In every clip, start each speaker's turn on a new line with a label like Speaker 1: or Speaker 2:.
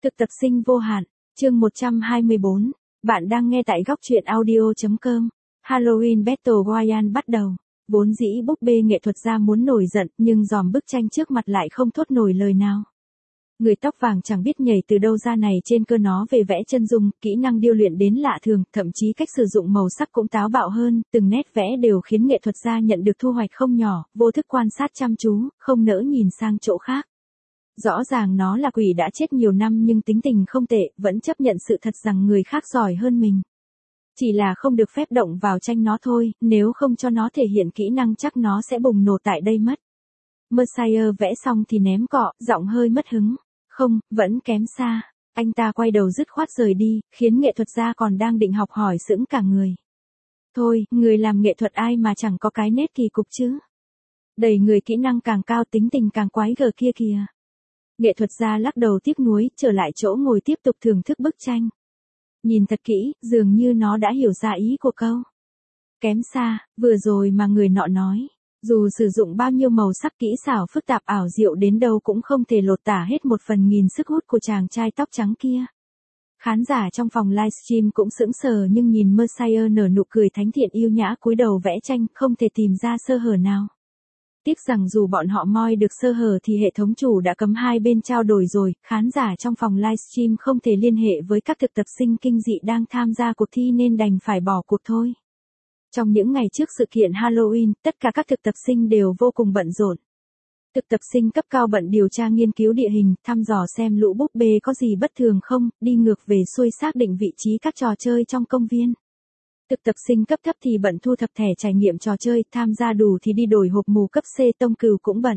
Speaker 1: Thực tập sinh vô hạn, chương 124, bạn đang nghe tại góc truyện audio.com. Halloween Battle Royale bắt đầu. Vốn dĩ búp bê nghệ thuật gia muốn nổi giận, nhưng dòm bức tranh trước mặt lại không thốt nổi lời nào. Người tóc vàng chẳng biết nhảy từ đâu ra này trên cơ nó về vẽ chân dung, kỹ năng điêu luyện đến lạ thường, thậm chí cách sử dụng màu sắc cũng táo bạo hơn, từng nét vẽ đều khiến nghệ thuật gia nhận được thu hoạch không nhỏ, vô thức quan sát chăm chú, không nỡ nhìn sang chỗ khác. Rõ ràng nó là quỷ đã chết nhiều năm nhưng tính tình không tệ, vẫn chấp nhận sự thật rằng người khác giỏi hơn mình. Chỉ là không được phép động vào tranh nó thôi, nếu không cho nó thể hiện kỹ năng chắc nó sẽ bùng nổ tại đây mất. Mercier vẽ xong thì ném cọ, giọng hơi mất hứng. Không, vẫn kém xa. Anh ta quay đầu dứt khoát rời đi, khiến nghệ thuật gia còn đang định học hỏi sững cả người. Thôi, người làm nghệ thuật ai mà chẳng có cái nét kỳ cục chứ. Đầy người kỹ năng càng cao tính tình càng quái gở kia kìa. Nghệ thuật gia lắc đầu tiếc nuối, trở lại chỗ ngồi tiếp tục thưởng thức bức tranh. Nhìn thật kỹ, dường như nó đã hiểu ra ý của câu. Kém xa, vừa rồi mà người nọ nói. Dù sử dụng bao nhiêu màu sắc kỹ xảo phức tạp ảo diệu đến đâu cũng không thể lột tả hết 1/1000 sức hút của chàng trai tóc trắng kia. Khán giả trong phòng livestream cũng sững sờ nhưng nhìn Mercier nở nụ cười thánh thiện yêu nhã cúi đầu vẽ tranh không thể tìm ra sơ hở nào. Tiếc rằng dù bọn họ moi được sơ hở thì hệ thống chủ đã cấm hai bên trao đổi rồi, khán giả trong phòng livestream không thể liên hệ với các thực tập sinh kinh dị đang tham gia cuộc thi nên đành phải bỏ cuộc thôi. Trong những ngày trước sự kiện Halloween, tất cả các thực tập sinh đều vô cùng bận rộn. Thực tập sinh cấp cao bận điều tra nghiên cứu địa hình, thăm dò xem lũ búp bê có gì bất thường không, đi ngược về xuôi xác định vị trí các trò chơi trong công viên. Thực tập sinh cấp thấp thì bận thu thập thẻ trải nghiệm trò chơi, tham gia đủ thì đi đổi hộp mù cấp C. Tông Cừu cũng bận.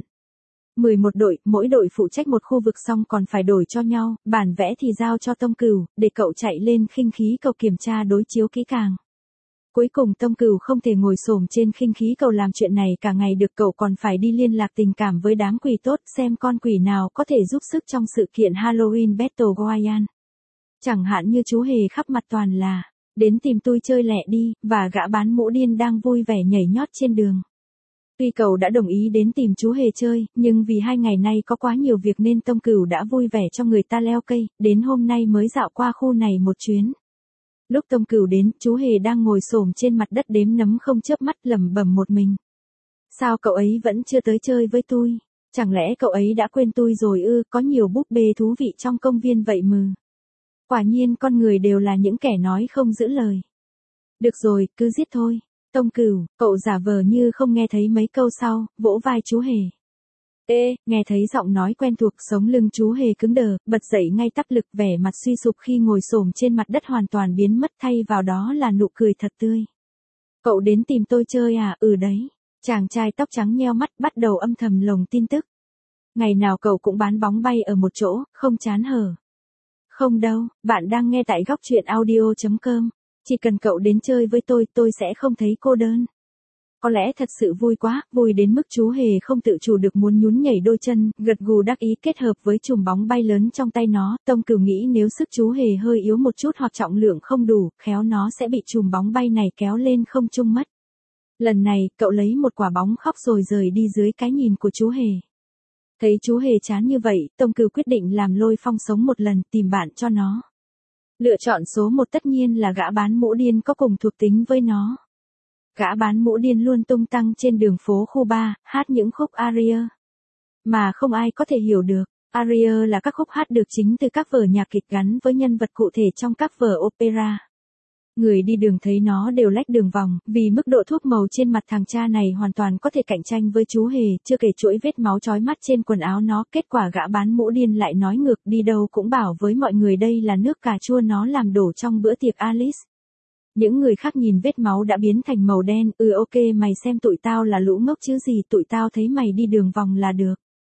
Speaker 1: 11 đội, mỗi đội phụ trách một khu vực xong còn phải đổi cho nhau, bản vẽ thì giao cho Tông Cừu, để cậu chạy lên khinh khí cầu kiểm tra đối chiếu kỹ càng. Cuối cùng Tông Cừu không thể ngồi xổm trên khinh khí cầu làm chuyện này cả ngày được, cậu còn phải đi liên lạc tình cảm với đám quỷ tốt xem con quỷ nào có thể giúp sức trong sự kiện Halloween Battle Royale. Chẳng hạn như chú hề khắp mặt toàn là, đến tìm tôi chơi lẹ đi, và gã bán mũ điên đang vui vẻ nhảy nhót trên đường. Tuy cậu đã đồng ý đến tìm chú hề chơi, nhưng vì 2 ngày nay có quá nhiều việc nên Tông Cừu đã vui vẻ cho người ta leo cây, đến hôm nay mới dạo qua khu này một chuyến. Lúc Tông Cừu đến, chú hề đang ngồi xổm trên mặt đất đếm nấm không chớp mắt lẩm bẩm một mình. Sao cậu ấy vẫn chưa tới chơi với tôi? Chẳng lẽ cậu ấy đã quên tôi rồi ư? Có nhiều búp bê thú vị trong công viên vậy mừ. Quả nhiên con người đều là những kẻ nói không giữ lời. Được rồi, cứ giết thôi. Tông Cừu, cậu giả vờ như không nghe thấy mấy câu sau, vỗ vai chú hề. Ê, nghe thấy giọng nói quen thuộc, sống lưng chú hề cứng đờ, bật dậy ngay tắc lực, vẻ mặt suy sụp khi ngồi xổm trên mặt đất hoàn toàn biến mất, thay vào đó là nụ cười thật tươi. Cậu đến tìm tôi chơi à? Ừ đấy. Chàng trai tóc trắng nheo mắt bắt đầu âm thầm lồng tin tức. Ngày nào cậu cũng bán bóng bay ở một chỗ, không chán hở. Không đâu, bạn đang nghe tại góc truyện audio.com. Chỉ cần cậu đến chơi với tôi sẽ không thấy cô đơn. Có lẽ thật sự vui quá, vui đến mức chú hề không tự chủ được muốn nhún nhảy đôi chân, gật gù đắc ý kết hợp với chùm bóng bay lớn trong tay nó. Tông Cừu nghĩ nếu sức chú hề hơi yếu một chút hoặc trọng lượng không đủ, khéo nó sẽ bị chùm bóng bay này kéo lên không trung mất. Lần này, cậu lấy một quả bóng khóc rồi rời đi dưới cái nhìn của chú hề. Thấy chú hề chán như vậy, Tông Cừu quyết định làm Lôi Phong sống một lần, tìm bạn cho nó. Lựa chọn số 1 tất nhiên là gã bán mũ điên có cùng thuộc tính với nó. Gã bán mũ điên luôn tung tăng trên đường phố khu 3, hát những khúc aria mà không ai có thể hiểu được. Aria là các khúc hát được chính từ các vở nhạc kịch gắn với nhân vật cụ thể trong các vở opera. Người đi đường thấy nó đều lách đường vòng, vì mức độ thuốc màu trên mặt thằng cha này hoàn toàn có thể cạnh tranh với chú hề, chưa kể chuỗi vết máu chói mắt trên quần áo nó. Kết quả gã bán mũ điên lại nói ngược, đi đâu cũng bảo với mọi người đây là nước cà chua nó làm đổ trong bữa tiệc Alice. Những người khác nhìn vết máu đã biến thành màu đen, ok mày xem tụi tao là lũ ngốc chứ gì, tụi tao thấy mày đi đường vòng là được.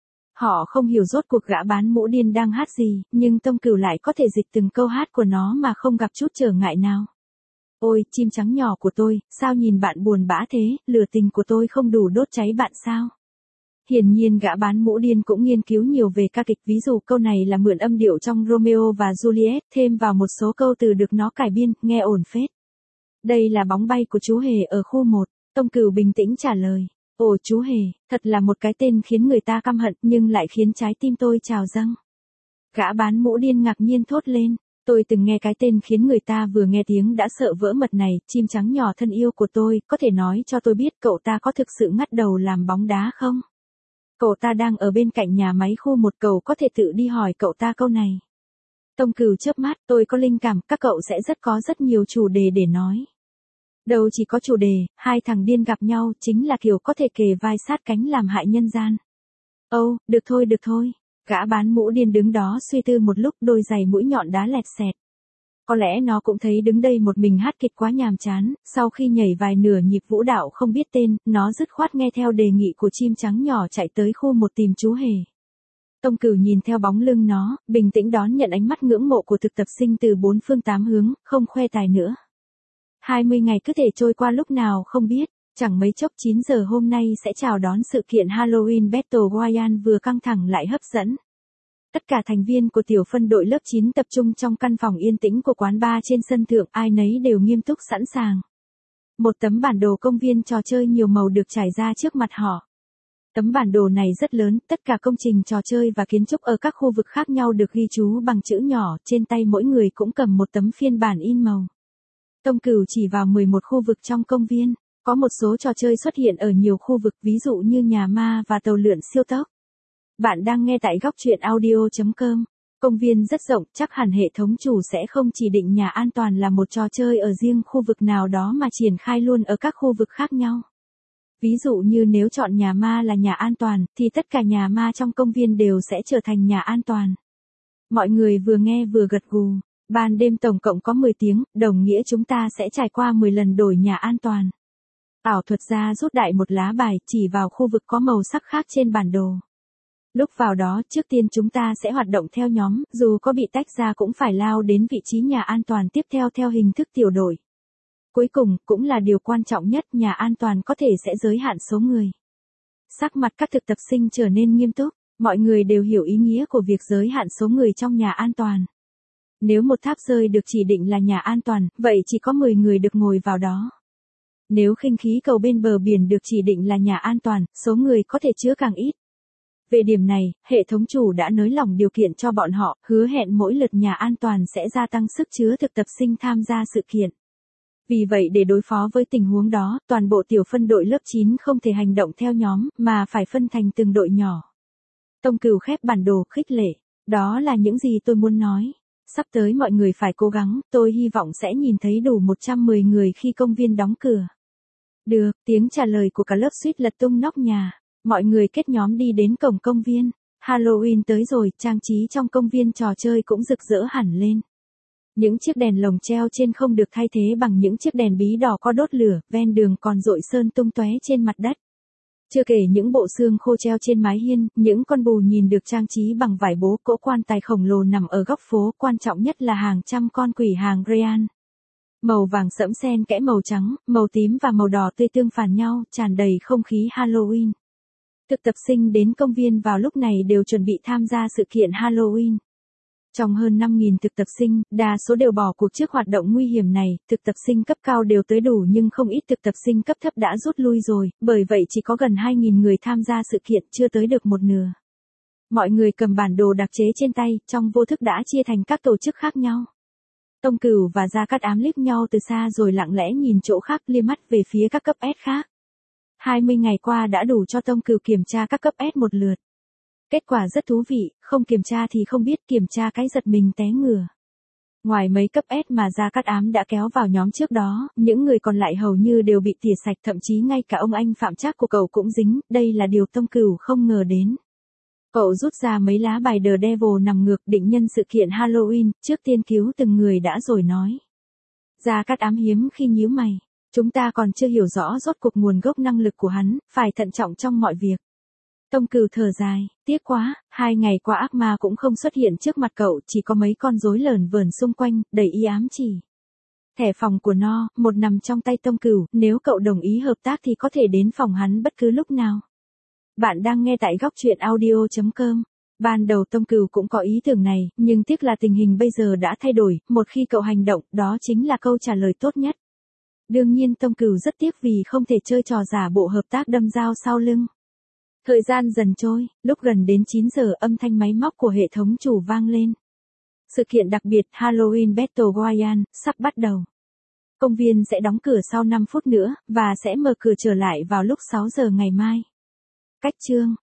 Speaker 1: Họ không hiểu rốt cuộc gã bán mũ điên đang hát gì, nhưng Tông Cừu lại có thể dịch từng câu hát của nó mà không gặp chút trở ngại nào. Ôi, chim trắng nhỏ của tôi, sao nhìn bạn buồn bã thế, lửa tình của tôi không đủ đốt cháy bạn sao? Hiển nhiên gã bán mũ điên cũng nghiên cứu nhiều về ca kịch, ví dụ câu này là mượn âm điệu trong Romeo và Juliet, thêm vào một số câu từ được nó cải biên, nghe ổn phết. Đây là bóng bay của chú hề ở khu 1, Tông Cừu bình tĩnh trả lời. Ồ chú hề, thật là một cái tên khiến người ta căm hận nhưng lại khiến trái tim tôi trào dâng. Gã bán mũ điên ngạc nhiên thốt lên. Tôi từng nghe cái tên khiến người ta vừa nghe tiếng đã sợ vỡ mật này, chim trắng nhỏ thân yêu của tôi, có thể nói cho tôi biết cậu ta có thực sự ngắt đầu làm bóng đá không? Cậu ta đang ở bên cạnh nhà máy khu một, cậu có thể tự đi hỏi cậu ta câu này. Tông Cửu chớp mắt, tôi có linh cảm các cậu sẽ có rất nhiều chủ đề để nói. Đâu chỉ có chủ đề, hai thằng điên gặp nhau chính là kiểu có thể kề vai sát cánh làm hại nhân gian. Âu, được thôi. Gã bán mũ điên đứng đó suy tư một lúc, đôi giày mũi nhọn đá lẹt xẹt. Có lẽ nó cũng thấy đứng đây một mình hát kịch quá nhàm chán, sau khi nhảy vài nửa nhịp vũ đạo không biết tên, nó dứt khoát nghe theo đề nghị của chim trắng nhỏ chạy tới khu một tìm chú hề. Tông Cửu nhìn theo bóng lưng nó, bình tĩnh đón nhận ánh mắt ngưỡng mộ của thực tập sinh từ bốn phương tám hướng, không khoe tài nữa. 20 ngày cứ thể trôi qua lúc nào không biết, chẳng mấy chốc 9 giờ hôm nay sẽ chào đón sự kiện Halloween Battle Royale vừa căng thẳng lại hấp dẫn. Tất cả thành viên của tiểu phân đội lớp 9 tập trung trong căn phòng yên tĩnh của quán bar trên sân thượng, ai nấy đều nghiêm túc sẵn sàng. Một tấm bản đồ công viên trò chơi nhiều màu được trải ra trước mặt họ. Tấm bản đồ này rất lớn, tất cả công trình trò chơi và kiến trúc ở các khu vực khác nhau được ghi chú bằng chữ nhỏ, trên tay mỗi người cũng cầm một tấm phiên bản in màu. Tông Cửu chỉ vào 11 khu vực trong công viên, có một số trò chơi xuất hiện ở nhiều khu vực, ví dụ như nhà ma và tàu lượn siêu tốc. Bạn đang nghe tại góc truyện audio.com. Công viên rất rộng, chắc hẳn hệ thống chủ sẽ không chỉ định nhà an toàn là một trò chơi ở riêng khu vực nào đó mà triển khai luôn ở các khu vực khác nhau. Ví dụ như nếu chọn nhà ma là nhà an toàn, thì tất cả nhà ma trong công viên đều sẽ trở thành nhà an toàn. Mọi người vừa nghe vừa gật gù. Ban đêm tổng cộng có 10 tiếng, đồng nghĩa chúng ta sẽ trải qua 10 lần đổi nhà an toàn. Ảo thuật gia rút đại một lá bài, chỉ vào khu vực có màu sắc khác trên bản đồ. Lúc vào đó, trước tiên chúng ta sẽ hoạt động theo nhóm, dù có bị tách ra cũng phải lao đến vị trí nhà an toàn tiếp theo theo hình thức tiểu đội. Cuối cùng, cũng là điều quan trọng nhất, nhà an toàn có thể sẽ giới hạn số người. Sắc mặt các thực tập sinh trở nên nghiêm túc, mọi người đều hiểu ý nghĩa của việc giới hạn số người trong nhà an toàn. Nếu một tháp rơi được chỉ định là nhà an toàn, vậy chỉ có 10 người được ngồi vào đó. Nếu khinh khí cầu bên bờ biển được chỉ định là nhà an toàn, số người có thể chứa càng ít. Về điểm này, hệ thống chủ đã nới lỏng điều kiện cho bọn họ, hứa hẹn mỗi lượt nhà an toàn sẽ gia tăng sức chứa thực tập sinh tham gia sự kiện. Vì vậy để đối phó với tình huống đó, toàn bộ tiểu phân đội lớp 9 không thể hành động theo nhóm, mà phải phân thành từng đội nhỏ. Tông Cửu khép bản đồ khích lệ. Đó là những gì tôi muốn nói. Sắp tới mọi người phải cố gắng, tôi hy vọng sẽ nhìn thấy đủ 110 người khi công viên đóng cửa. Được, tiếng trả lời của cả lớp suýt lật tung nóc nhà. Mọi người kết nhóm đi đến cổng công viên. Halloween tới rồi, trang trí trong công viên trò chơi cũng rực rỡ hẳn lên. Những chiếc đèn lồng treo trên không được thay thế bằng những chiếc đèn bí đỏ có đốt lửa, ven đường còn rội sơn tung tóe trên mặt đất. Chưa kể những bộ xương khô treo trên mái hiên, những con bù nhìn được trang trí bằng vải bố, cỗ quan tài khổng lồ nằm ở góc phố, quan trọng nhất là hàng trăm con quỷ hàng Ryan. Màu vàng sẫm xen kẽ màu trắng, màu tím và màu đỏ tươi tương phản nhau, tràn đầy không khí Halloween. Thực tập sinh đến công viên vào lúc này đều chuẩn bị tham gia sự kiện Halloween. Trong hơn 5.000 thực tập sinh, đa số đều bỏ cuộc trước hoạt động nguy hiểm này, thực tập sinh cấp cao đều tới đủ nhưng không ít thực tập sinh cấp thấp đã rút lui rồi, bởi vậy chỉ có gần 2.000 người tham gia sự kiện, chưa tới được một nửa. Mọi người cầm bản đồ đặc chế trên tay, trong vô thức đã chia thành các tổ chức khác nhau. Tông Cửu và Gia Cát Ám liếc nhau từ xa rồi lặng lẽ nhìn chỗ khác, liếc mắt về phía các cấp S khác. 20 ngày qua đã đủ cho Tông Cửu kiểm tra các cấp S một lượt. Kết quả rất thú vị, không kiểm tra thì không biết, kiểm tra cái giật mình té ngửa. Ngoài mấy cấp S mà Gia Cát Ám đã kéo vào nhóm trước đó, những người còn lại hầu như đều bị tỉa sạch, thậm chí ngay cả ông anh Phạm Trác của cậu cũng dính, đây là điều Tông Cửu không ngờ đến. Cậu rút ra mấy lá bài The Devil nằm ngược, định nhân sự kiện Halloween, trước tiên cứu từng người đã rồi nói. Gia Cát Ám hiếm khi nhíu mày, chúng ta còn chưa hiểu rõ rốt cuộc nguồn gốc năng lực của hắn, phải thận trọng trong mọi việc. Tông Cửu thở dài, tiếc quá, 2 ngày qua ác ma cũng không xuất hiện trước mặt cậu, chỉ có mấy con rối lởn vởn xung quanh, đầy ý ám chỉ. Thẻ phòng của nó, một nằm trong tay Tông Cửu, nếu cậu đồng ý hợp tác thì có thể đến phòng hắn bất cứ lúc nào. Bạn đang nghe tại góc truyện audio.com. Ban đầu Tông Cửu cũng có ý tưởng này, nhưng tiếc là tình hình bây giờ đã thay đổi, một khi cậu hành động, đó chính là câu trả lời tốt nhất. Đương nhiên Tông Cửu rất tiếc vì không thể chơi trò giả bộ hợp tác đâm dao sau lưng. Thời gian dần trôi, lúc gần đến 9 giờ âm thanh máy móc của hệ thống chủ vang lên. Sự kiện đặc biệt Halloween Battle Royale sắp bắt đầu. Công viên sẽ đóng cửa sau 5 phút nữa, và sẽ mở cửa trở lại vào lúc 6 giờ ngày mai. Cách chương